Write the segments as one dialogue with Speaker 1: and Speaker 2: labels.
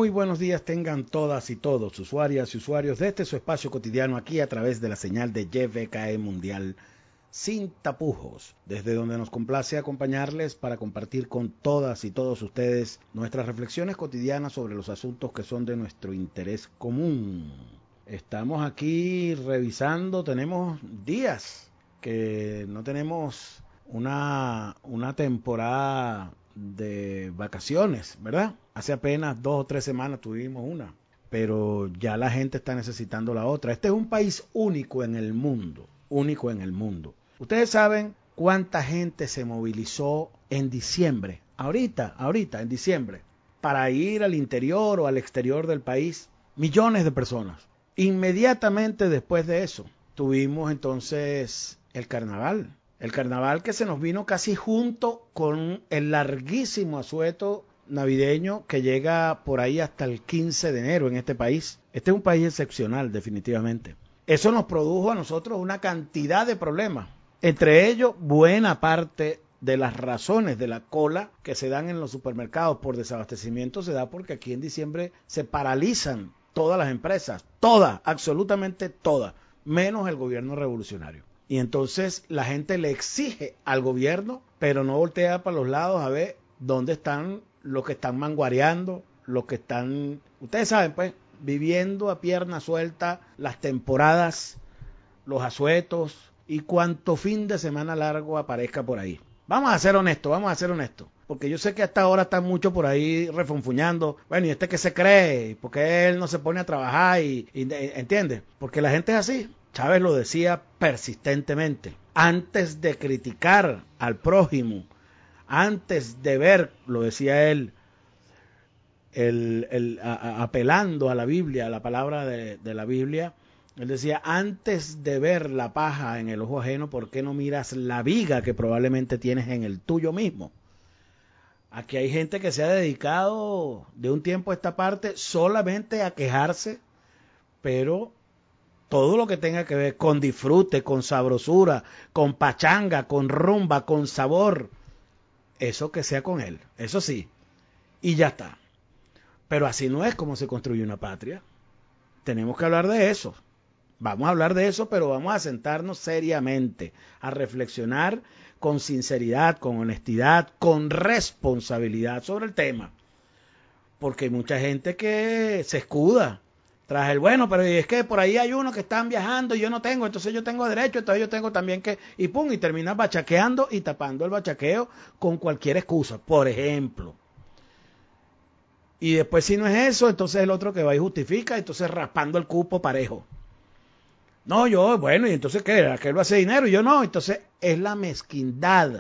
Speaker 1: Muy buenos días tengan todas y todos, usuarias y usuarios de este su espacio cotidiano aquí a través de la señal de YVKE Mundial sin tapujos, desde donde nos complace acompañarles para compartir con todas y todos ustedes nuestras reflexiones cotidianas sobre los asuntos que son de nuestro interés común. Estamos aquí revisando, tenemos días que no tenemos una temporada de vacaciones, ¿verdad? Hace apenas 2 o 3 semanas tuvimos una, pero ya la gente está necesitando la otra. Este es un país único en el mundo, único en el mundo. Ustedes saben cuánta gente se movilizó en diciembre, ahorita, en diciembre, para ir al interior o al exterior del país. Millones de personas. Inmediatamente después de eso, tuvimos entonces el carnaval. El carnaval que se nos vino casi junto con el larguísimo asueto navideño que llega por ahí hasta el 15 de enero en este país. Este es un país excepcional, definitivamente. Eso nos produjo a nosotros una cantidad de problemas. Entre ellos, buena parte de las razones de la cola que se dan en los supermercados por desabastecimiento se da porque aquí en diciembre se paralizan todas las empresas, todas, absolutamente todas, menos el gobierno revolucionario. Y entonces la gente le exige al gobierno, pero no voltea para los lados a ver dónde están los que están manguareando, los que están, ustedes saben pues, viviendo a pierna suelta las temporadas, los asuetos y cuanto fin de semana largo aparezca por ahí. Vamos a ser honestos, porque yo sé que hasta ahora están muchos por ahí refunfuñando, bueno, ¿y este qué se cree? ¿Por qué él no se pone a trabajar? ¿Entiendes? Porque la gente es así. Chávez lo decía persistentemente. Antes de criticar al prójimo, antes de ver, lo decía él, apelando a la Biblia, a la palabra de la Biblia, él decía, antes de ver la paja en el ojo ajeno, ¿por qué no miras la viga que probablemente tienes en el tuyo mismo? Aquí hay gente que se ha dedicado de un tiempo a esta parte solamente a quejarse, pero todo lo que tenga que ver con disfrute, con sabrosura, con pachanga, con rumba, con sabor, eso que sea con él, eso sí, y ya está. Pero así no es como se construye una patria. Tenemos que hablar de eso. Vamos a hablar de eso, pero vamos a sentarnos seriamente, a reflexionar con sinceridad, con honestidad, con responsabilidad sobre el tema. Porque hay mucha gente que se escuda tras el bueno, pero es que por ahí hay unos que están viajando y yo no tengo, entonces yo tengo derecho, entonces yo tengo también que, y pum, y terminas bachaqueando y tapando el bachaqueo con cualquier excusa, por ejemplo. Y después si no es eso, entonces el otro que va y justifica, entonces raspando el cupo parejo. No, yo, bueno, y entonces ¿qué? Aquel va a hacer dinero y yo no. Entonces es la mezquindad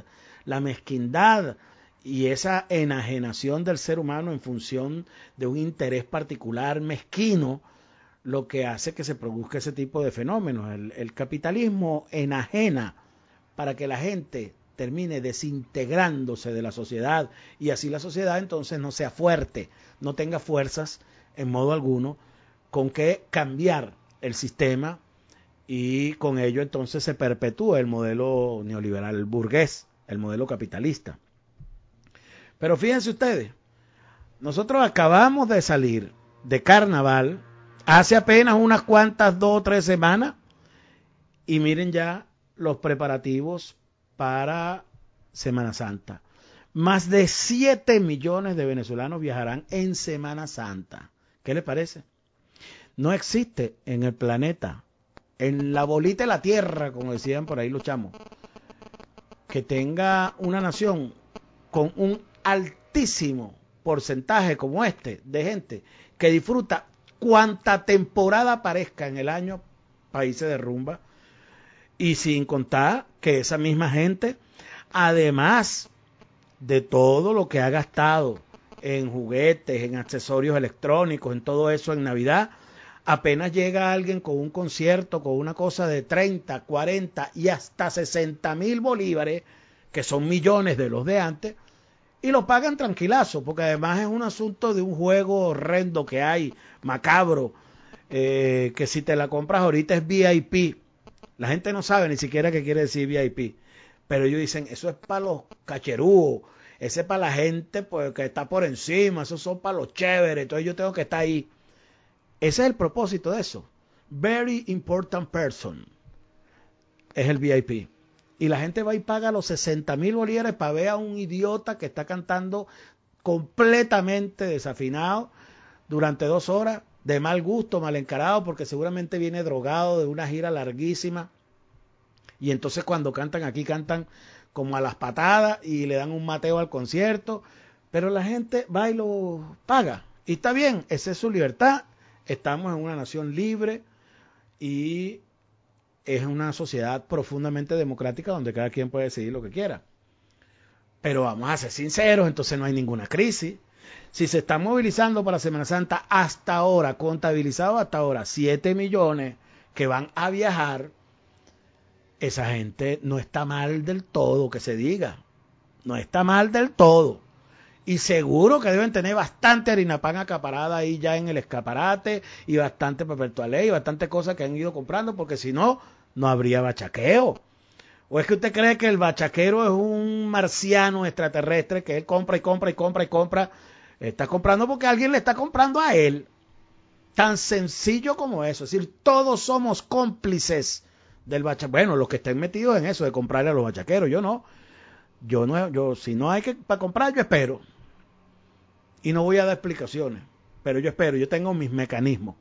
Speaker 1: y esa enajenación del ser humano en función de un interés particular mezquino lo que hace que se produzca ese tipo de fenómenos. El capitalismo enajena para que la gente termine desintegrándose de la sociedad y así la sociedad entonces no sea fuerte, no tenga fuerzas en modo alguno con que cambiar el sistema y con ello entonces se perpetúa el modelo neoliberal burgués, el modelo capitalista. Pero fíjense ustedes, nosotros acabamos de salir de carnaval hace apenas unas cuantas 2 o 3 semanas y miren ya los preparativos para Semana Santa. Más de 7 millones de venezolanos viajarán en Semana Santa. ¿Qué les parece? No existe en el planeta, en la bolita de la tierra, como decían por ahí los chamos, que tenga una nación con un altísimo porcentaje como este de gente que disfruta cuanta temporada aparezca en el año países de rumba, y sin contar que esa misma gente, además de todo lo que ha gastado en juguetes, en accesorios electrónicos, en todo eso en Navidad, apenas llega alguien con un concierto, con una cosa de 30, 40 y hasta 60,000 bolívares, que son millones de los de antes, y lo pagan tranquilazo, porque además es un asunto de un juego horrendo que hay, macabro, que si te la compras ahorita es VIP. La gente no sabe ni siquiera qué quiere decir VIP, pero ellos dicen, eso es para los cacherúos, Ese es para la gente pues, que está por encima, esos son para los chéveres, entonces yo tengo que estar ahí. Ese es el propósito de eso. Very important person es el VIP. Y la gente va y paga los 60,000 bolívares para ver a un idiota que está cantando completamente desafinado durante 2 horas, de mal gusto, mal encarado, porque seguramente viene drogado de una gira larguísima. Y entonces cuando cantan aquí, cantan como a las patadas y le dan un mateo al concierto. Pero la gente va y lo paga. Y está bien, esa es su libertad. Estamos en una nación libre y es una sociedad profundamente democrática donde cada quien puede decidir lo que quiera. Pero vamos a ser sinceros, entonces no hay ninguna crisis. Si se está movilizando para Semana Santa hasta ahora, contabilizado hasta ahora, 7 millones que van a viajar, esa gente no está mal del todo, que se diga. No está mal del todo. Y seguro que deben tener bastante harina pan acaparada ahí ya en el escaparate y bastante papel toalé y bastante cosas que han ido comprando, porque si no, no habría bachaqueo. ¿O es que usted cree que el bachaquero es un marciano extraterrestre que él compra y compra y compra y compra? Está comprando porque alguien le está comprando a él. Tan sencillo como eso. Es decir, todos somos cómplices del bachaquero. Bueno, los que estén metidos en eso de comprarle a los bachaqueros, yo no. Yo si no hay que para comprar, yo espero. Y no voy a dar explicaciones, pero yo espero, yo tengo mis mecanismos.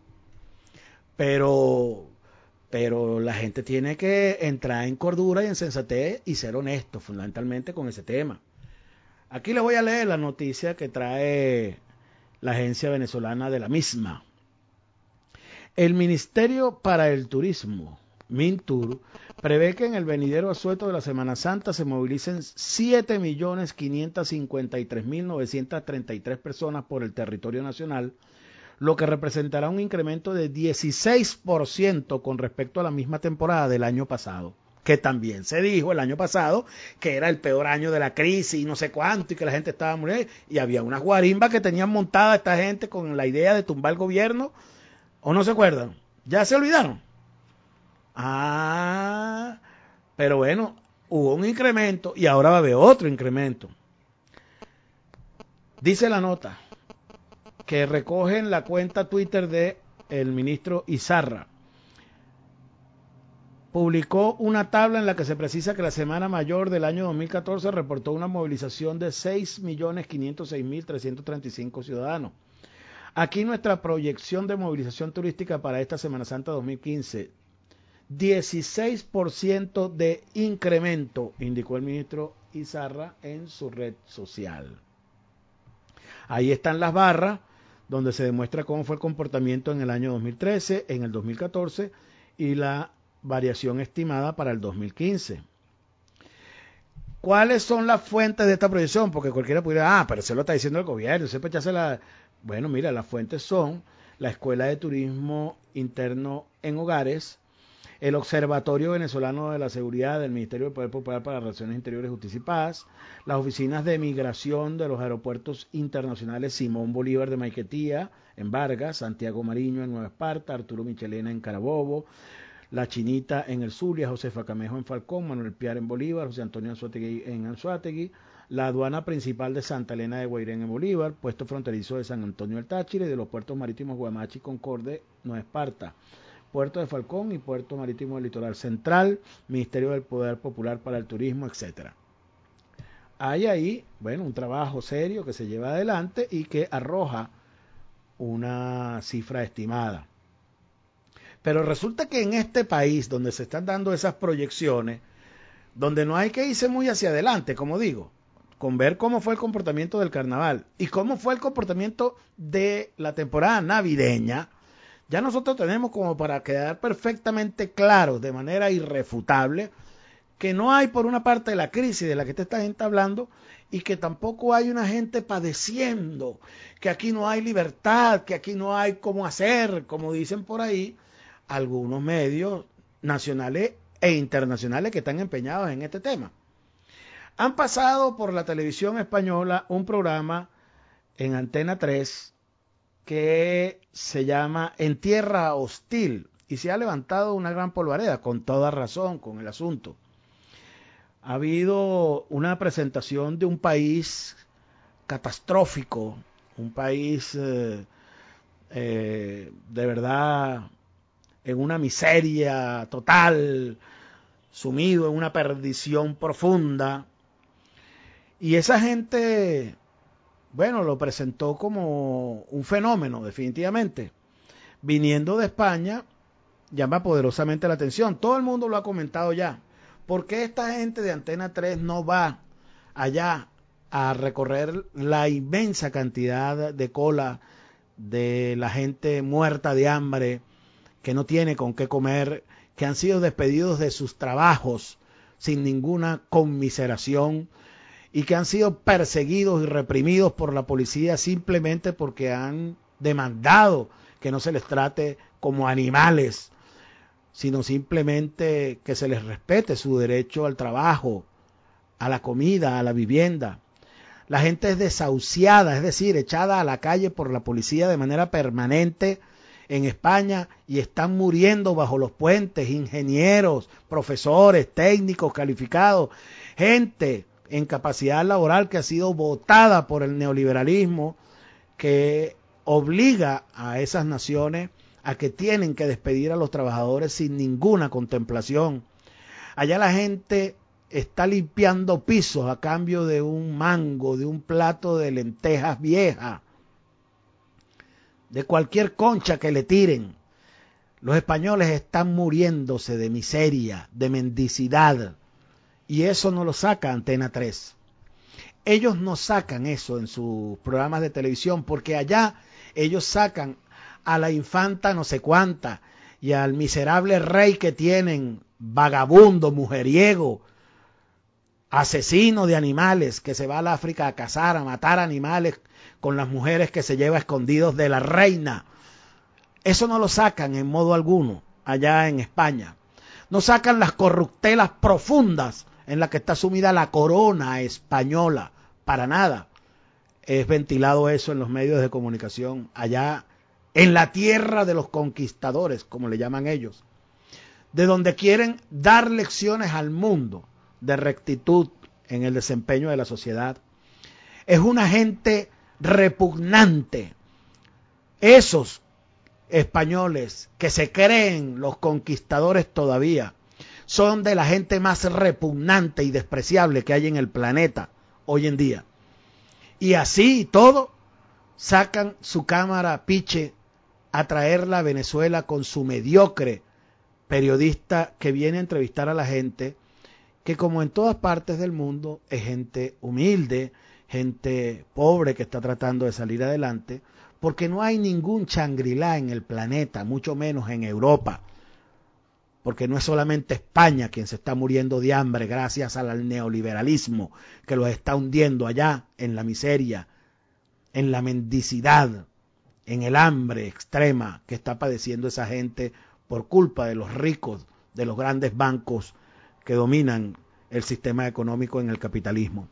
Speaker 1: Pero la gente tiene que entrar en cordura y en sensatez y ser honesto, fundamentalmente con ese tema. Aquí les voy a leer la noticia que trae la agencia venezolana de la misma. El Ministerio para el Turismo, Mintur, prevé que en el venidero asueto de la Semana Santa se movilicen 7.553.933 personas por el territorio nacional, lo que representará un incremento de 16% con respecto a la misma temporada del año pasado, que también se dijo el año pasado que era el peor año de la crisis y no sé cuánto y que la gente estaba muriendo y había unas guarimbas que tenían montada esta gente con la idea de tumbar el gobierno. ¿O no se acuerdan? ¿Ya se olvidaron? Ah, pero bueno, hubo un incremento y ahora va a haber otro incremento. Dice la nota que recoge en la cuenta Twitter de el ministro Izarra. Publicó una tabla en la que se precisa que la semana mayor del año 2014 reportó una movilización de 6.506.335 ciudadanos. Aquí nuestra proyección de movilización turística para esta Semana Santa 2015. 16% de incremento, indicó el ministro Izarra en su red social. Ahí están las barras donde se demuestra cómo fue el comportamiento en el año 2013, en el 2014 y la variación estimada para el 2015. ¿Cuáles son las fuentes de esta proyección? Porque cualquiera pudiera, pero eso lo está diciendo el gobierno, Bueno, mira, las fuentes son la Escuela de Turismo Interno en Hogares, el Observatorio Venezolano de la Seguridad del Ministerio del Poder Popular para las Relaciones Interiores, Justicia y Paz, las oficinas de migración de los aeropuertos internacionales Simón Bolívar de Maiquetía, en Vargas, Santiago Mariño en Nueva Esparta, Arturo Michelena en Carabobo, La Chinita en el Zulia, Josefa Camejo en Falcón, Manuel Piar en Bolívar, José Antonio Anzuategui en Anzoátegui, la aduana principal de Santa Elena de Guairén en Bolívar, puesto fronterizo de San Antonio del Táchira y de los puertos marítimos Guamachi y Concorde, Nueva Esparta, Puerto de Falcón y Puerto Marítimo del Litoral Central, Ministerio del Poder Popular para el Turismo, etcétera. Hay ahí, bueno, un trabajo serio que se lleva adelante y que arroja una cifra estimada. Pero resulta que en este país donde se están dando esas proyecciones, donde no hay que irse muy hacia adelante, como digo, con ver cómo fue el comportamiento del carnaval y cómo fue el comportamiento de la temporada navideña, ya nosotros tenemos como para quedar perfectamente claros de manera irrefutable que no hay por una parte la crisis de la que te estás hablando y que tampoco hay una gente padeciendo, que aquí no hay libertad, que aquí no hay cómo hacer, como dicen por ahí algunos medios nacionales e internacionales que están empeñados en este tema. Han pasado por la televisión española un programa en Antena 3 que se llama En Tierra Hostil y se ha levantado una gran polvareda, con toda razón, con el asunto. Ha habido una presentación de un país catastrófico, un país de verdad en una miseria total, sumido en una perdición profunda. Y esa gente, bueno, lo presentó como un fenómeno, definitivamente. Viniendo de España, llama poderosamente la atención. Todo el mundo lo ha comentado ya. ¿Por qué esta gente de Antena 3 no va allá a recorrer la inmensa cantidad de cola de la gente muerta de hambre, que no tiene con qué comer, que han sido despedidos de sus trabajos sin ninguna conmiseración y que han sido perseguidos y reprimidos por la policía simplemente porque han demandado que no se les trate como animales, sino simplemente que se les respete su derecho al trabajo, a la comida, a la vivienda? La gente es desahuciada, es decir, echada a la calle por la policía de manera permanente en España y están muriendo bajo los puentes, ingenieros, profesores, técnicos calificados, gente en capacidad laboral que ha sido votada por el neoliberalismo, que obliga a esas naciones a que tienen que despedir a los trabajadores sin ninguna contemplación. Allá la gente está limpiando pisos a cambio de un mango, de un plato de lentejas viejas, de cualquier concha que le tiren. Los españoles están muriéndose de miseria, de mendicidad, y eso no lo saca Antena 3. Ellos no sacan eso en sus programas de televisión, porque allá ellos sacan a la infanta no sé cuánta y al miserable rey que tienen, vagabundo, mujeriego, asesino de animales, que se va al África a cazar, a matar animales con las mujeres que se lleva escondidos de la reina. Eso no lo sacan en modo alguno allá en España. No sacan las corruptelas profundas en las que está sumida la corona española. Para nada es ventilado eso en los medios de comunicación allá en la tierra de los conquistadores, como le llaman ellos, de donde quieren dar lecciones al mundo de rectitud en el desempeño de la sociedad. Es una gente repugnante. Esos españoles que se creen los conquistadores todavía son de la gente más repugnante y despreciable que hay en el planeta hoy en día. Y así y todo, sacan su cámara piche a traerla a Venezuela con su mediocre periodista que viene a entrevistar a la gente que, como en todas partes del mundo, es gente humilde, gente pobre que está tratando de salir adelante, porque no hay ningún Shangri-La en el planeta, mucho menos en Europa, porque no es solamente España quien se está muriendo de hambre gracias al neoliberalismo que los está hundiendo allá en la miseria, en la mendicidad, en el hambre extrema que está padeciendo esa gente por culpa de los ricos, de los grandes bancos que dominan el sistema económico en el capitalismo.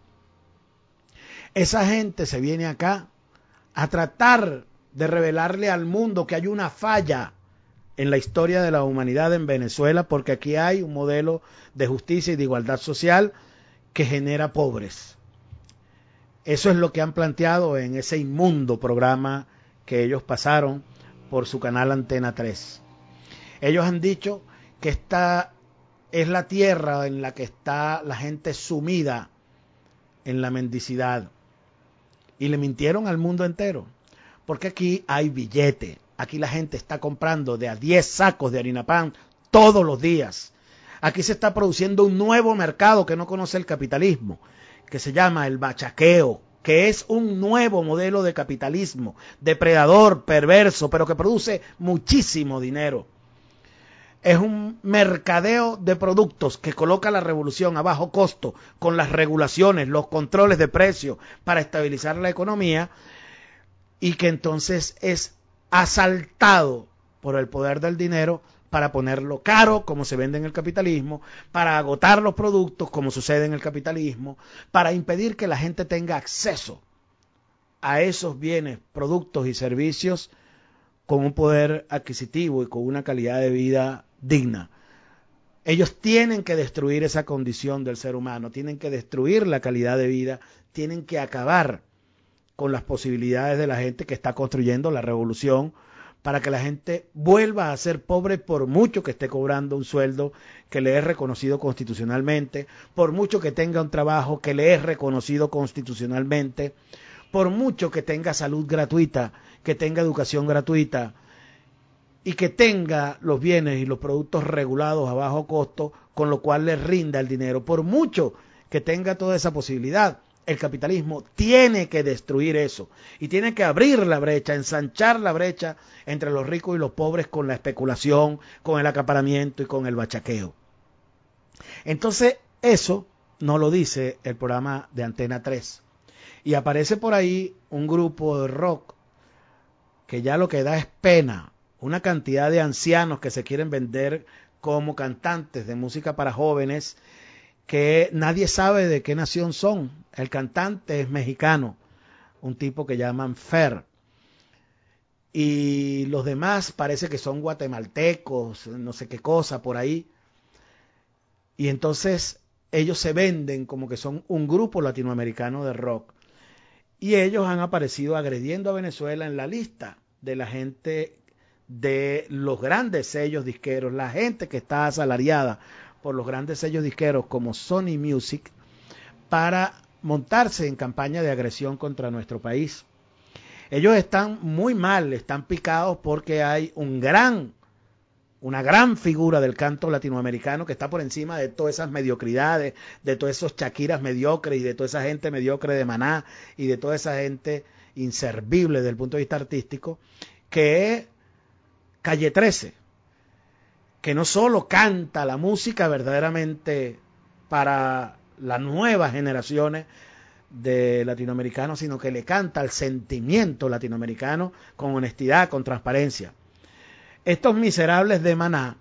Speaker 1: Esa gente se viene acá a tratar de revelarle al mundo que hay una falla en la historia de la humanidad en Venezuela, porque aquí hay un modelo de justicia y de igualdad social que genera pobres. Eso es lo que han planteado en ese inmundo programa que ellos pasaron por su canal Antena 3. Ellos han dicho que esta es la tierra en la que está la gente sumida en la mendicidad. Y le mintieron al mundo entero, porque aquí hay billete. Aquí la gente está comprando de a 10 sacos de harina pan todos los días. Aquí se está produciendo un nuevo mercado que no conoce el capitalismo, que se llama el bachaqueo, que es un nuevo modelo de capitalismo, depredador, perverso, pero que produce muchísimo dinero. Es un mercadeo de productos que coloca la revolución a bajo costo, con las regulaciones, los controles de precios para estabilizar la economía, y que entonces es asaltado por el poder del dinero para ponerlo caro, como se vende en el capitalismo, para agotar los productos, como sucede en el capitalismo, para impedir que la gente tenga acceso a esos bienes, productos y servicios con un poder adquisitivo y con una calidad de vida digna. Ellos tienen que destruir esa condición del ser humano, tienen que destruir la calidad de vida, tienen que acabar con las posibilidades de la gente que está construyendo la revolución para que la gente vuelva a ser pobre por mucho que esté cobrando un sueldo que le es reconocido constitucionalmente, por mucho que tenga un trabajo que le es reconocido constitucionalmente, por mucho que tenga salud gratuita, que tenga educación gratuita y que tenga los bienes y los productos regulados a bajo costo, con lo cual le rinda el dinero, por mucho que tenga toda esa posibilidad. El capitalismo tiene que destruir eso y tiene que abrir la brecha, ensanchar la brecha entre los ricos y los pobres con la especulación, con el acaparamiento y con el bachaqueo. Entonces, eso no lo dice el programa de Antena 3. Y aparece por ahí un grupo de rock que ya lo que da es pena, una cantidad de ancianos que se quieren vender como cantantes de música para jóvenes, que nadie sabe de qué nación son. El cantante es mexicano, un tipo que llaman Fer, y los demás parece que son guatemaltecos, no sé qué cosa por ahí, y entonces ellos se venden como que son un grupo latinoamericano de rock, y ellos han aparecido agrediendo a Venezuela en la lista de la gente de los grandes sellos disqueros, la gente que está asalariada por los grandes sellos disqueros como Sony Music, para montarse en campaña de agresión contra nuestro país. Ellos están muy mal, están picados porque hay una gran figura del canto latinoamericano que está por encima de todas esas mediocridades, de todos esos Shakiras mediocres y de toda esa gente mediocre de Maná y de toda esa gente inservible desde el punto de vista artístico, que es Calle 13, que no solo canta la música verdaderamente para las nuevas generaciones de latinoamericanos, sino que le canta al sentimiento latinoamericano con honestidad, con transparencia. Estos miserables de Maná,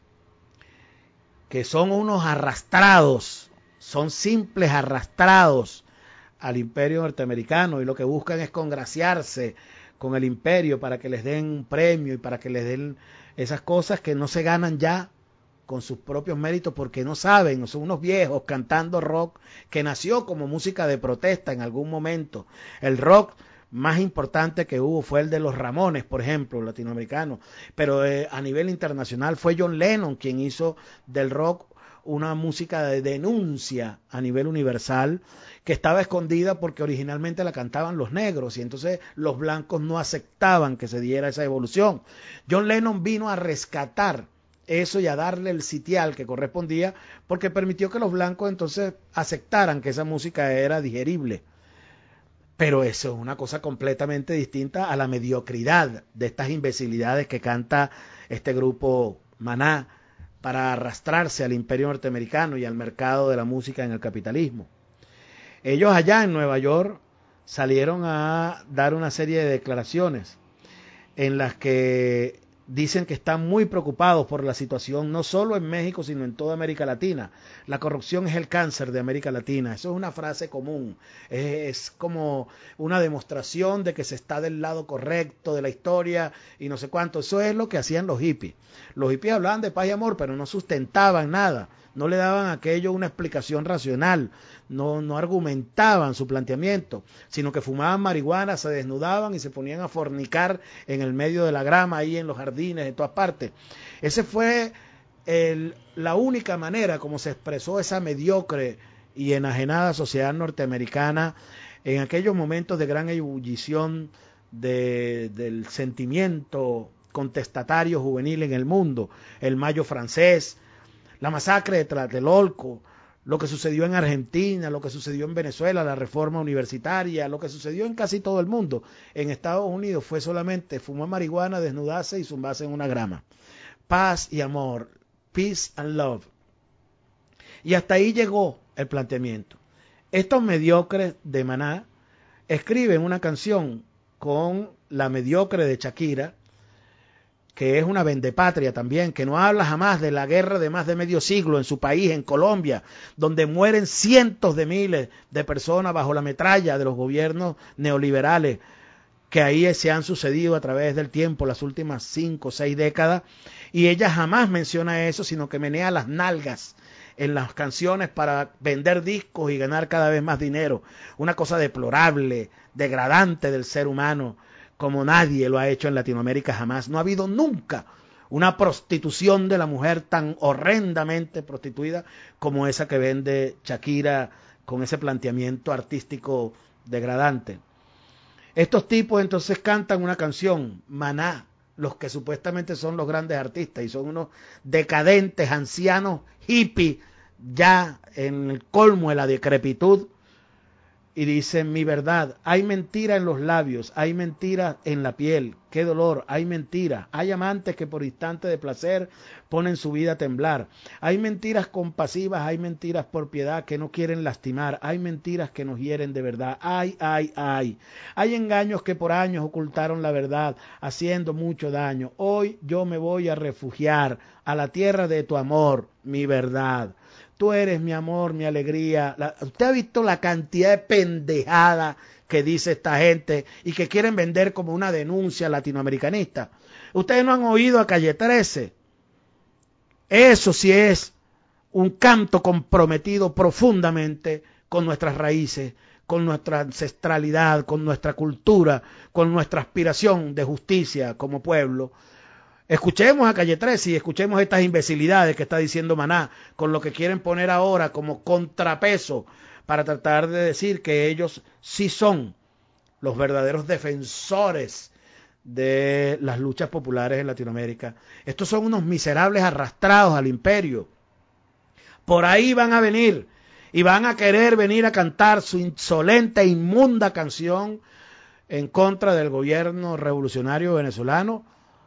Speaker 1: que son unos arrastrados, son simples arrastrados al imperio norteamericano y lo que buscan es congraciarse con el imperio para que les den un premio y para que les den esas cosas que no se ganan ya con sus propios méritos porque no saben, son unos viejos cantando rock que nació como música de protesta en algún momento. El rock más importante que hubo fue el de los Ramones, por ejemplo, latinoamericano, pero a nivel internacional fue John Lennon quien hizo del rock una música de denuncia a nivel universal, que estaba escondida porque originalmente la cantaban los negros y entonces los blancos no aceptaban que se diera esa evolución. John Lennon vino a rescatar eso y a darle el sitial que correspondía, porque permitió que los blancos entonces aceptaran que esa música era digerible. Pero eso es una cosa completamente distinta a la mediocridad de estas imbecilidades que canta este grupo Maná para arrastrarse al imperio norteamericano y al mercado de la música en el capitalismo. Ellos allá en Nueva York salieron a dar una serie de declaraciones en las que dicen que están muy preocupados por la situación no solo en México sino en toda América Latina. La corrupción es el cáncer de América Latina. Eso es una frase común, es como una demostración de que se está del lado correcto de la historia y no sé cuánto. Eso es lo que hacían los hippies. Los hippies hablaban de paz y amor pero no sustentaban nada, no le daban a aquello una explicación racional, no argumentaban su planteamiento, sino que fumaban marihuana, se desnudaban y se ponían a fornicar en el medio de la grama, ahí en los jardines, en todas partes. Ese fue la única manera como se expresó esa mediocre y enajenada sociedad norteamericana en aquellos momentos de gran ebullición del sentimiento contestatario juvenil en el mundo, el Mayo francés, la masacre de Tlatelolco, lo que sucedió en Argentina, lo que sucedió en Venezuela, la reforma universitaria, lo que sucedió en casi todo el mundo. En Estados Unidos fue solamente fumar marihuana, desnudarse y zumbarse en una grama. Paz y amor, peace and love. Y hasta ahí llegó el planteamiento. Estos mediocres de Maná escriben una canción con la mediocre de Shakira, que es una vendepatria también, que no habla jamás de la guerra de más de medio siglo en su país, en Colombia, donde mueren cientos de miles de personas bajo la metralla de los gobiernos neoliberales que ahí se han sucedido a través del tiempo, las últimas 5 o 6 décadas, Y ella jamás menciona eso, sino que menea las nalgas en las canciones para vender discos y ganar cada vez más dinero. Una cosa deplorable, degradante del ser humano, como nadie lo ha hecho en Latinoamérica jamás. No ha habido nunca una prostitución de la mujer tan horrendamente prostituida como esa que vende Shakira con ese planteamiento artístico degradante. Estos tipos entonces cantan una canción, Maná, los que supuestamente son los grandes artistas y son unos decadentes, ancianos, hippies, ya en el colmo de la decrepitud, y dicen mi verdad, hay mentira en los labios, hay mentira en la piel, qué dolor, hay mentira, hay amantes que por instante de placer ponen su vida a temblar, hay mentiras compasivas, hay mentiras por piedad que no quieren lastimar, hay mentiras que nos hieren de verdad, hay engaños que por años ocultaron la verdad, haciendo mucho daño, hoy yo me voy a refugiar a la tierra de tu amor, mi verdad. Tú eres mi amor, mi alegría. ¿Usted ha visto la cantidad de pendejada que dice esta gente y que quieren vender como una denuncia latinoamericanista? Ustedes no han oído a Calle 13. Eso sí es un canto comprometido profundamente con nuestras raíces, con nuestra ancestralidad, con nuestra cultura, con nuestra aspiración de justicia como pueblo. Escuchemos a Calle 13 y escuchemos estas imbecilidades que está diciendo Maná, con lo que quieren poner ahora como contrapeso para tratar de decir que ellos sí son los verdaderos defensores de las luchas populares en Latinoamérica. Estos son unos miserables arrastrados al imperio. Por ahí van a venir y van a querer venir a cantar su insolente e inmunda canción en contra del gobierno revolucionario venezolano,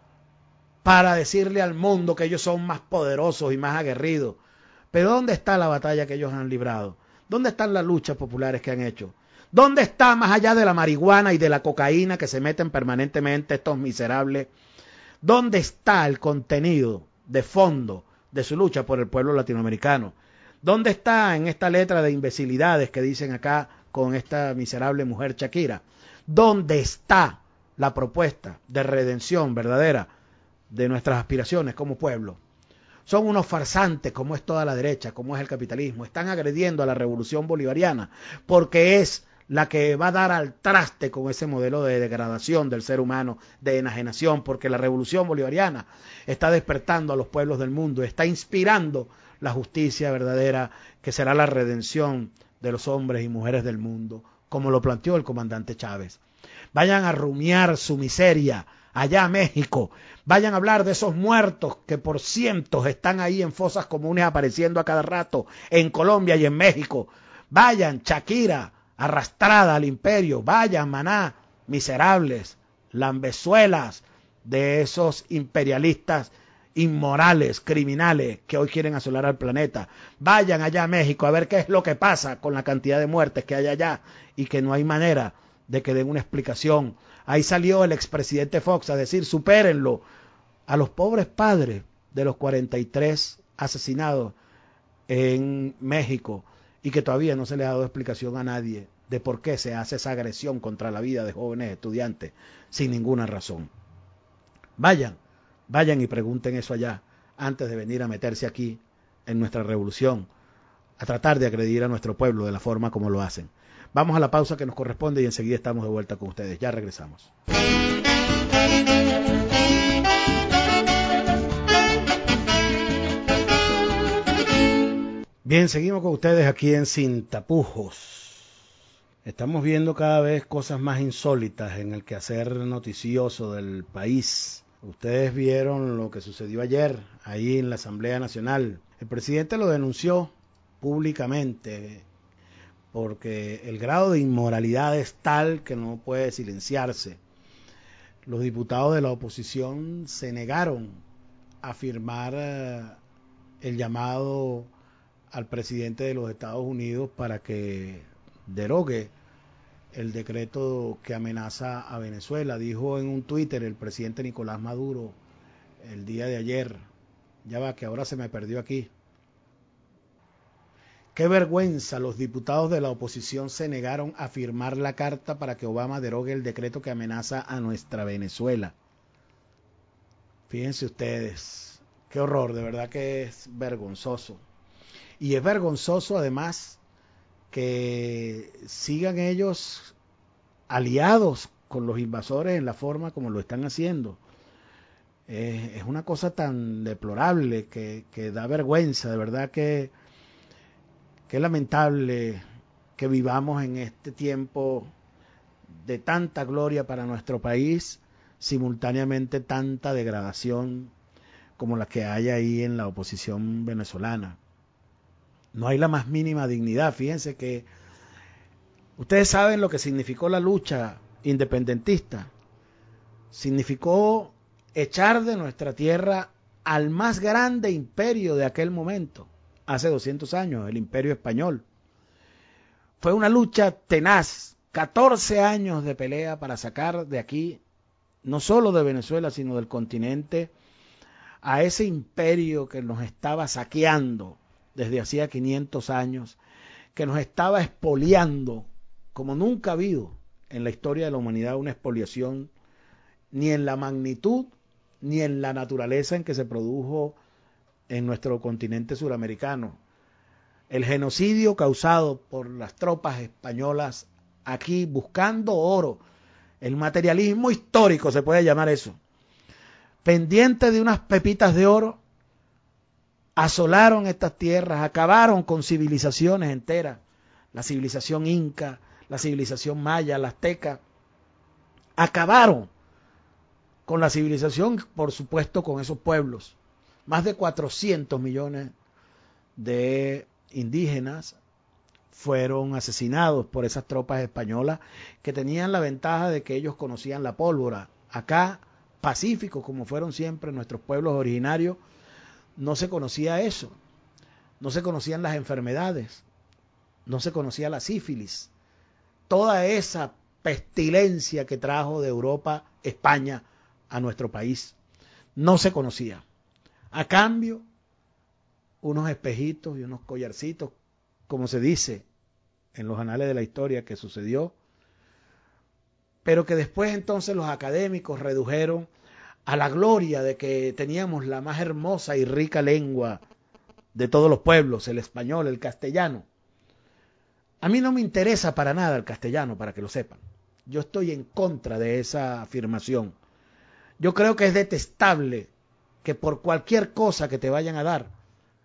Speaker 1: para decirle al mundo que ellos son más poderosos y más aguerridos. Pero ¿dónde está la batalla que ellos han librado? ¿Dónde están las luchas populares que han hecho? ¿Dónde está, más allá de la marihuana y de la cocaína que se meten permanentemente estos miserables? ¿Dónde está el contenido de fondo de su lucha por el pueblo latinoamericano? ¿Dónde está en esta letra de imbecilidades que dicen acá con esta miserable mujer Shakira? ¿Dónde está la propuesta de redención verdadera de nuestras aspiraciones como pueblo? Son unos farsantes, como es toda la derecha, como es el capitalismo. Están agrediendo a la revolución bolivariana porque es la que va a dar al traste con ese modelo de degradación del ser humano, de enajenación, porque la revolución bolivariana está despertando a los pueblos del mundo, está inspirando la justicia verdadera que será la redención de los hombres y mujeres del mundo, como lo planteó el comandante Chávez. Vayan a rumiar su miseria allá a México, vayan a hablar de esos muertos que por cientos están ahí en fosas comunes apareciendo a cada rato, en Colombia y en México. Vayan, Shakira, arrastrada al imperio, vayan, Maná, miserables, lambezuelas de esos imperialistas inmorales, criminales que hoy quieren asolar al planeta. Vayan allá a México a ver qué es lo que pasa con la cantidad de muertes que hay allá y que no hay manera de que den una explicación. Ahí salió el expresidente Fox a decir, supérenlo, a los pobres padres de los 43 asesinados en México y que todavía no se le ha dado explicación a nadie de por qué se hace esa agresión contra la vida de jóvenes estudiantes sin ninguna razón. Vayan y pregunten eso allá antes de venir a meterse aquí en nuestra revolución, a tratar de agredir a nuestro pueblo de la forma como lo hacen. Vamos a la pausa que nos corresponde y enseguida estamos de vuelta con ustedes. Ya regresamos. Bien, seguimos con ustedes aquí en Sin Tapujos. Estamos viendo cada vez cosas más insólitas en el quehacer noticioso del país. Ustedes vieron lo que sucedió ayer ahí en la Asamblea Nacional. El presidente lo denunció públicamente porque el grado de inmoralidad es tal que no puede silenciarse. Los diputados de la oposición se negaron a firmar el llamado al presidente de los Estados Unidos para que derogue el decreto que amenaza a Venezuela. Dijo en un Twitter el presidente Nicolás Maduro el día de ayer, ya va que ahora se me perdió aquí, qué vergüenza, los diputados de la oposición se negaron a firmar la carta para que Obama derogue el decreto que amenaza a nuestra Venezuela. Fíjense ustedes, Qué horror, de verdad que es vergonzoso. Y es vergonzoso además que sigan ellos aliados con los invasores en la forma como lo están haciendo. Es una cosa tan deplorable que da vergüenza, de verdad que es lamentable que vivamos en este tiempo de tanta gloria para nuestro país, simultáneamente tanta degradación como la que hay ahí en la oposición venezolana. No hay la más mínima dignidad. Fíjense que ustedes saben lo que significó la lucha independentista. Significó echar de nuestra tierra al más grande imperio de aquel momento, hace 200 años, el Imperio Español. Fue una lucha tenaz, 14 años de pelea para sacar de aquí, no solo de Venezuela, sino del continente, a ese imperio que nos estaba saqueando desde hacía 500 años, que nos estaba expoliando como nunca ha habido en la historia de la humanidad una expoliación, ni en la magnitud, ni en la naturaleza en que se produjo en nuestro continente suramericano. El genocidio causado por las tropas españolas aquí buscando oro, el materialismo histórico se puede llamar eso, pendiente de unas pepitas de oro, asolaron estas tierras, acabaron con civilizaciones enteras, la civilización inca, la civilización maya, la azteca, acabaron con la civilización, por supuesto, con esos pueblos. Más de 400 millones de indígenas fueron asesinados por esas tropas españolas que tenían la ventaja de que ellos conocían la pólvora. Acá, pacíficos como fueron siempre nuestros pueblos originarios, no se conocía eso, no se conocían las enfermedades, no se conocía la sífilis, toda esa pestilencia que trajo de Europa, España, a nuestro país, no se conocía. A cambio, unos espejitos y unos collarcitos, como se dice en los anales de la historia que sucedió, pero que después entonces los académicos redujeron a la gloria de que teníamos la más hermosa y rica lengua de todos los pueblos, el español, el castellano. A mí no me interesa para nada el castellano, para que lo sepan. Yo estoy en contra de esa afirmación. Yo creo que es detestable que por cualquier cosa que te vayan a dar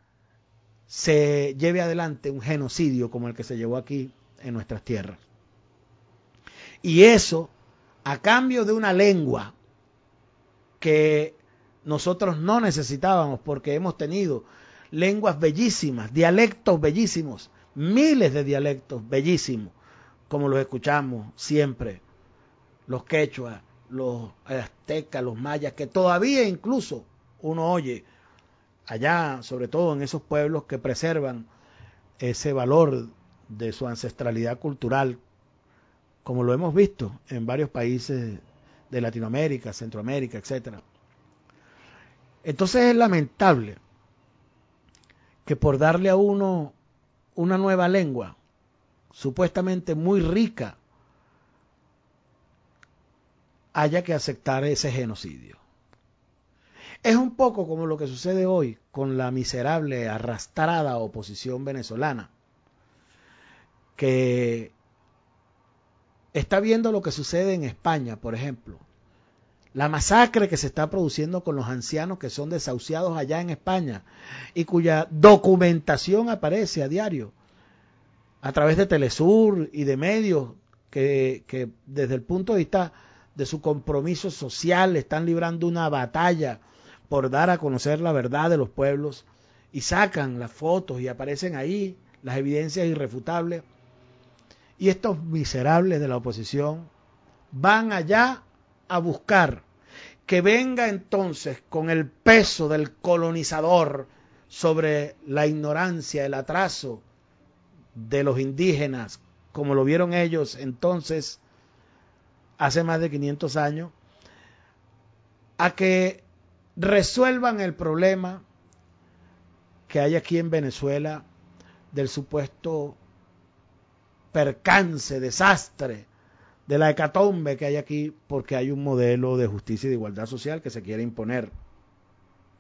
Speaker 1: se lleve adelante un genocidio como el que se llevó aquí en nuestras tierras. Y eso a cambio de una lengua que nosotros no necesitábamos porque hemos tenido lenguas bellísimas, dialectos bellísimos, miles de dialectos bellísimos, como los escuchamos siempre, los quechua, los aztecas, los mayas, que todavía incluso uno oye allá, sobre todo en esos pueblos que preservan ese valor de su ancestralidad cultural, como lo hemos visto en varios países de Latinoamérica, Centroamérica, etcétera. Entonces es lamentable que por darle a uno una nueva lengua, supuestamente muy rica, haya que aceptar ese genocidio. Es un poco como lo que sucede hoy con la miserable, arrastrada oposición venezolana, que está viendo lo que sucede en España, por ejemplo. La masacre que se está produciendo con los ancianos que son desahuciados allá en España y cuya documentación aparece a diario a través de Telesur y de medios que desde el punto de vista de su compromiso social están librando una batalla por dar a conocer la verdad de los pueblos y sacan las fotos y aparecen ahí las evidencias irrefutables. Y estos miserables de la oposición van allá a buscar que venga entonces con el peso del colonizador sobre la ignorancia, el atraso de los indígenas, como lo vieron ellos entonces hace más de 500 años, a que resuelvan el problema que hay aquí en Venezuela del supuesto percance, desastre, de la hecatombe que hay aquí porque hay un modelo de justicia y de igualdad social que se quiere imponer.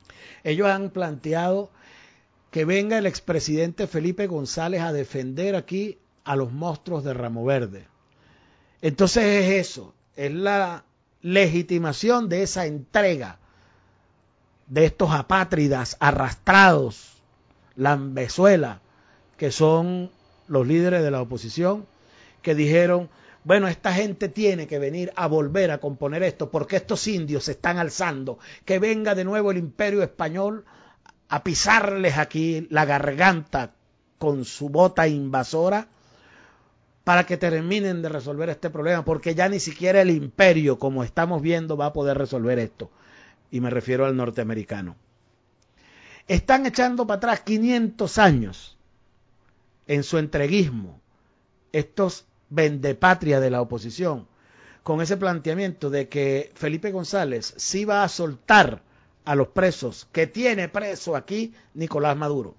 Speaker 1: Ellos han planteado que venga el expresidente Felipe González a defender aquí a los monstruos de Ramo Verde. Entonces es eso, es la legitimación de esa entrega de estos apátridas arrastrados, lambezuela, que son los líderes de la oposición, que dijeron, bueno, esta gente tiene que venir a volver a componer esto, porque estos indios se están alzando, que venga de nuevo el imperio español a pisarles aquí la garganta con su bota invasora, para que terminen de resolver este problema, porque ya ni siquiera el imperio, como estamos viendo, va a poder resolver esto. Y me refiero al norteamericano. Están echando para atrás 500 años en su entreguismo, estos vendepatria de la oposición, con ese planteamiento de que Felipe González sí va a soltar a los presos que tiene preso aquí Nicolás Maduro.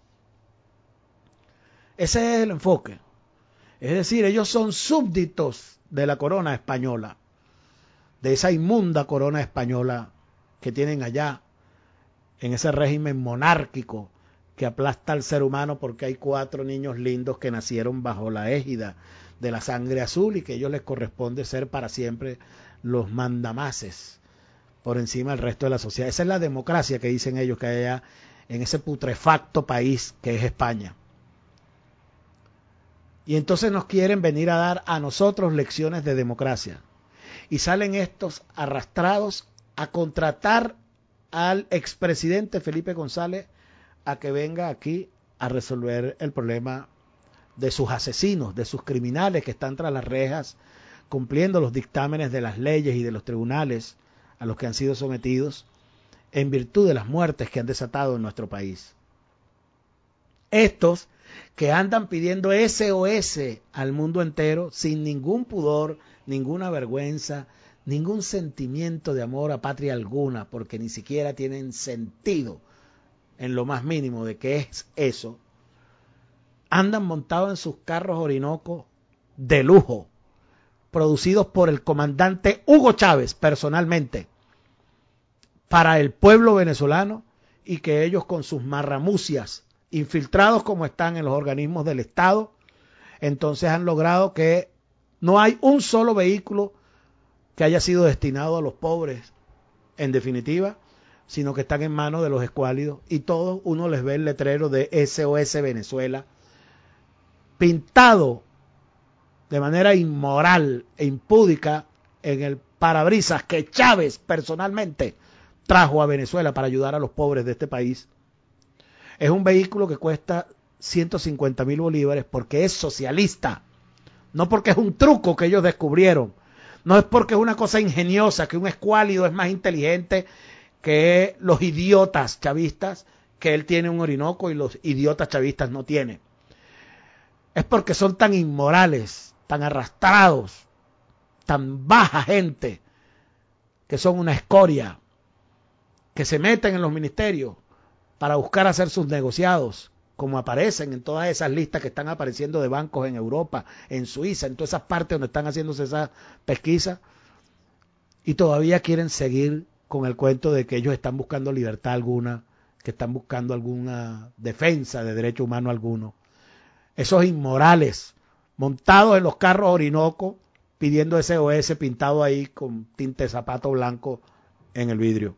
Speaker 1: Ese es el enfoque. Es decir, ellos son súbditos de la corona española, de esa inmunda corona española que tienen allá, en ese régimen monárquico que aplasta al ser humano porque hay 4 niños lindos que nacieron bajo la égida de la sangre azul y que a ellos les corresponde ser para siempre los mandamases por encima del resto de la sociedad. Esa es la democracia que dicen ellos que hay allá en ese putrefacto país que es España. Y entonces nos quieren venir a dar a nosotros lecciones de democracia. Y salen estos arrastrados a contratar al expresidente Felipe González a que venga aquí a resolver el problema de sus asesinos, de sus criminales que están tras las rejas, cumpliendo los dictámenes de las leyes y de los tribunales a los que han sido sometidos en virtud de las muertes que han desatado en nuestro país. Estos que andan pidiendo SOS al mundo entero sin ningún pudor, ninguna vergüenza, ningún sentimiento de amor a patria alguna, porque ni siquiera tienen sentido en lo más mínimo de qué es eso, andan montados en sus carros Orinoco de lujo, producidos por el comandante Hugo Chávez personalmente, para el pueblo venezolano, y que ellos con sus marramucias, infiltrados como están en los organismos del Estado, entonces han logrado que no hay un solo vehículo que haya sido destinado a los pobres, en definitiva, sino que están en manos de los escuálidos, y todos uno les ve el letrero de SOS Venezuela, pintado de manera inmoral e impúdica en el parabrisas que Chávez personalmente trajo a Venezuela para ayudar a los pobres de este país. Es un vehículo que cuesta 150.000 bolívares porque es socialista, no porque es un truco que ellos descubrieron, no es porque es una cosa ingeniosa, que un escuálido es más inteligente que los idiotas chavistas, que él tiene un Orinoco y los idiotas chavistas no tienen. Es porque son tan inmorales, tan arrastrados, tan baja gente, que son una escoria, que se meten en los ministerios para buscar hacer sus negociados, como aparecen en todas esas listas que están apareciendo de bancos en Europa, en Suiza, en todas esas partes donde están haciéndose esas pesquisas, y todavía quieren seguir con el cuento de que ellos están buscando libertad alguna, que están buscando alguna defensa de derecho humano alguno. Esos inmorales, montados en los carros Orinoco, pidiendo SOS pintado ahí con tinte de zapato blanco en el vidrio.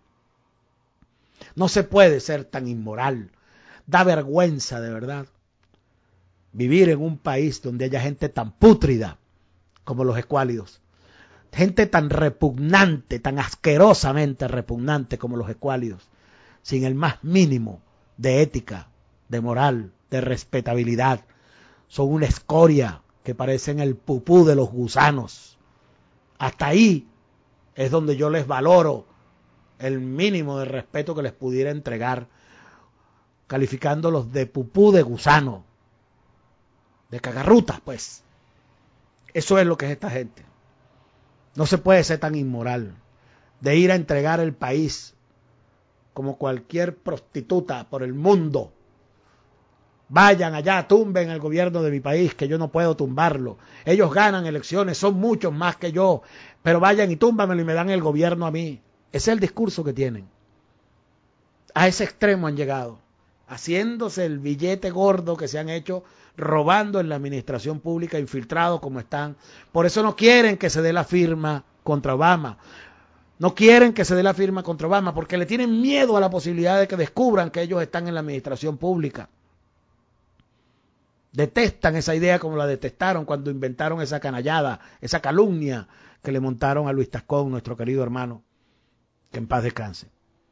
Speaker 1: No se puede ser tan inmoral. Da vergüenza, de verdad, vivir en un país donde haya gente tan pútrida como los escuálidos. Gente tan repugnante, tan asquerosamente repugnante como los escuálidos, sin el más mínimo de ética, de moral, de respetabilidad. Son una escoria que parecen el pupú de los gusanos. Hasta ahí es donde yo les valoro el mínimo de respeto que les pudiera entregar, calificándolos de pupú de gusano, de cagarrutas, pues. Eso es lo que es esta gente. No se puede ser tan inmoral de ir a entregar el país como cualquier prostituta por el mundo. Vayan allá, tumben el gobierno de mi país, que yo no puedo tumbarlo. Ellos ganan elecciones, son muchos más que yo, pero vayan y túmbamelo y me dan el gobierno a mí. Ese es el discurso que tienen. A ese extremo han llegado, haciéndose el billete gordo que se han hecho, robando en la administración pública, infiltrados como están. Por eso no quieren que se dé la firma contra Obama. No quieren que se dé la firma contra Obama porque le tienen miedo a la posibilidad de que descubran que ellos están en la administración pública. Detestan esa idea como la detestaron cuando inventaron esa canallada, esa calumnia que le montaron a Luis Tascón, nuestro querido hermano, que en paz descanse.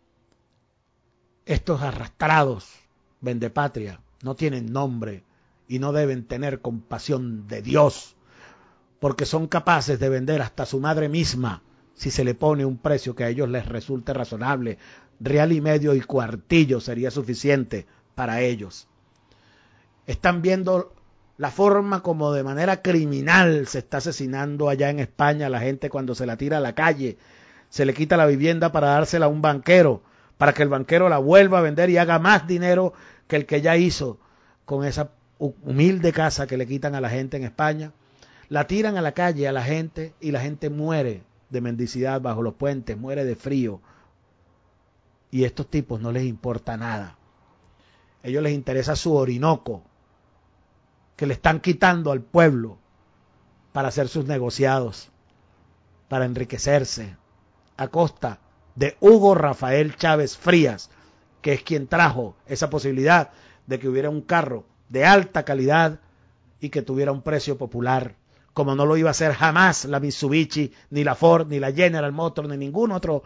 Speaker 1: Estos arrastrados vendepatria no tienen nombre y no deben tener compasión de Dios, porque son capaces de vender hasta su madre misma si se le pone un precio que a ellos les resulte razonable. Real y medio y cuartillo sería suficiente para ellos. Están viendo la forma como de manera criminal se está asesinando allá en España a la gente cuando se la tira a la calle. Se le quita la vivienda para dársela a un banquero, para que el banquero la vuelva a vender y haga más dinero que el que ya hizo con esa humilde casa que le quitan a la gente en España. La tiran a la calle a la gente y la gente muere de mendicidad bajo los puentes, muere de frío. Y a estos tipos no les importa nada. A ellos les interesa su Orinoco, que le están quitando al pueblo para hacer sus negociados, para enriquecerse, a costa de Hugo Rafael Chávez Frías, que es quien trajo esa posibilidad de que hubiera un carro de alta calidad y que tuviera un precio popular, como no lo iba a hacer jamás la Mitsubishi, ni la Ford, ni la General Motors, ni ningún otro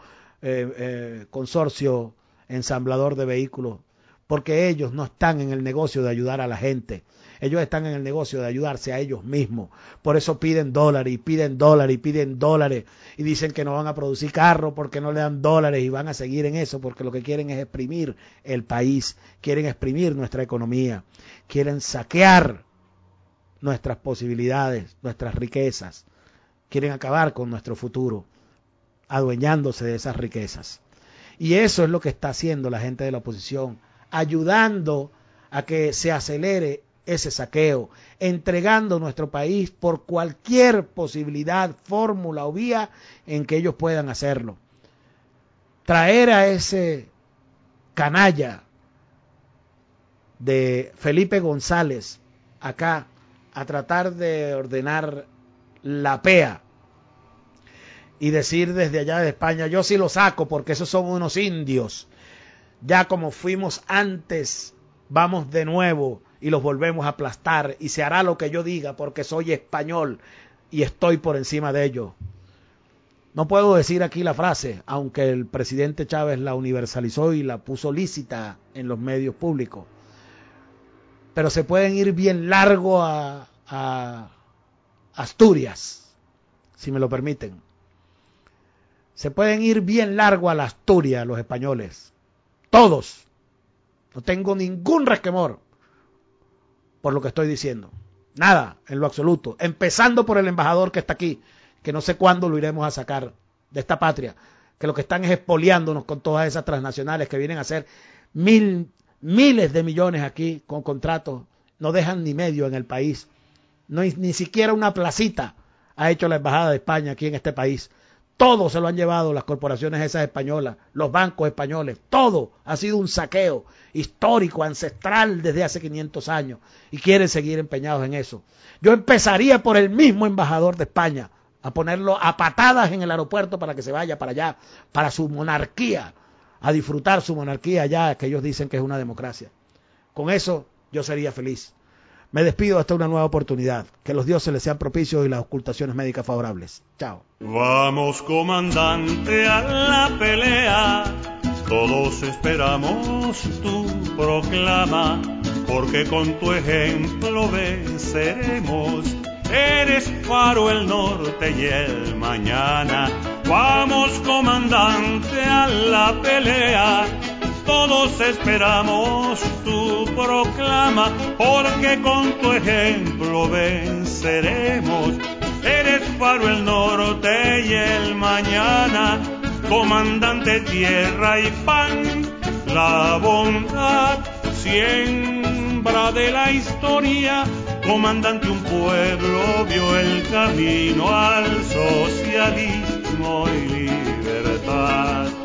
Speaker 1: consorcio ensamblador de vehículos, porque ellos no están en el negocio de ayudar a la gente. Ellos están en el negocio de ayudarse a ellos mismos. Por eso piden dólares y piden dólares y piden dólares. Y dicen que no van a producir carros porque no le dan dólares y van a seguir en eso porque lo que quieren es exprimir el país. Quieren exprimir nuestra economía. Quieren saquear nuestras posibilidades, nuestras riquezas. Quieren acabar con nuestro futuro, adueñándose de esas riquezas. Y eso es lo que está haciendo la gente de la oposición, ayudando a que se acelere ese saqueo, entregando nuestro país por cualquier posibilidad, fórmula o vía en que ellos puedan hacerlo. Traer a ese canalla de Felipe González acá a tratar de ordenar la PEA y decir desde allá de España, yo sí lo saco porque esos son unos indios. Ya como fuimos antes, vamos de nuevo y los volvemos a aplastar y se hará lo que yo diga porque soy español y estoy por encima de ellos. No puedo decir aquí la frase, aunque el presidente Chávez la universalizó y la puso lícita en los medios públicos. Pero se pueden ir bien largo a Asturias, si me lo permiten. Se pueden ir bien largo a la Asturias los españoles. Todos. No tengo ningún resquemor por lo que estoy diciendo. Nada, en lo absoluto. Empezando por el embajador que está aquí, que no sé cuándo lo iremos a sacar de esta patria, que lo que están es expoliándonos con todas esas transnacionales que vienen a hacer miles de millones aquí con contratos, no dejan ni medio en el país. No, ni siquiera una placita ha hecho la embajada de España aquí en este país. Todo se lo han llevado las corporaciones esas españolas, los bancos españoles, todo ha sido un saqueo histórico, ancestral desde hace 500 años y quieren seguir empeñados en eso. Yo empezaría por el mismo embajador de España, a ponerlo a patadas en el aeropuerto para que se vaya para allá, para su monarquía, a disfrutar su monarquía allá, que ellos dicen que es una democracia. Con eso yo sería feliz. Me despido hasta una nueva oportunidad. Que los dioses les sean propicios y las ocultaciones médicas favorables. Chao.
Speaker 2: Vamos, comandante, a la pelea. Todos esperamos tu proclama, porque con tu ejemplo venceremos. Eres faro el norte y el mañana. Vamos, comandante, a la pelea. Todos esperamos tu proclama, porque con tu ejemplo venceremos. Eres faro el norte y el mañana, comandante tierra y pan, la bondad, siembra de la historia. Comandante, un pueblo vio el camino al socialismo y libertad.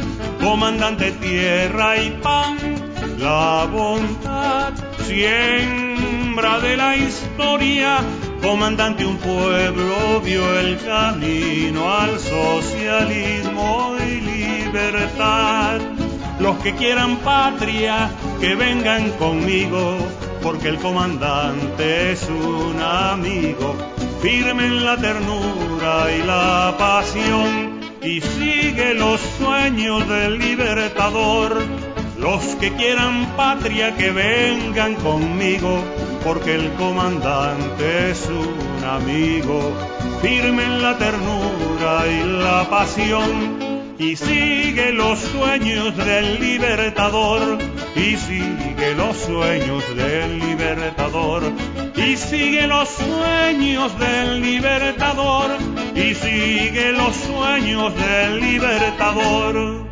Speaker 2: comandante tierra y pan, la bondad siembra de la historia, comandante un pueblo vio el camino al socialismo y libertad. Los que quieran patria, que vengan conmigo, porque el comandante es un amigo, firme en la ternura y la pasión, y sigue los sueños del libertador. Los que quieran patria, que vengan conmigo, porque el comandante es un amigo, firme en la ternura y la pasión, y sigue los sueños del libertador, y sigue los sueños del libertador, y sigue los sueños del libertador, y sigue los sueños del libertador.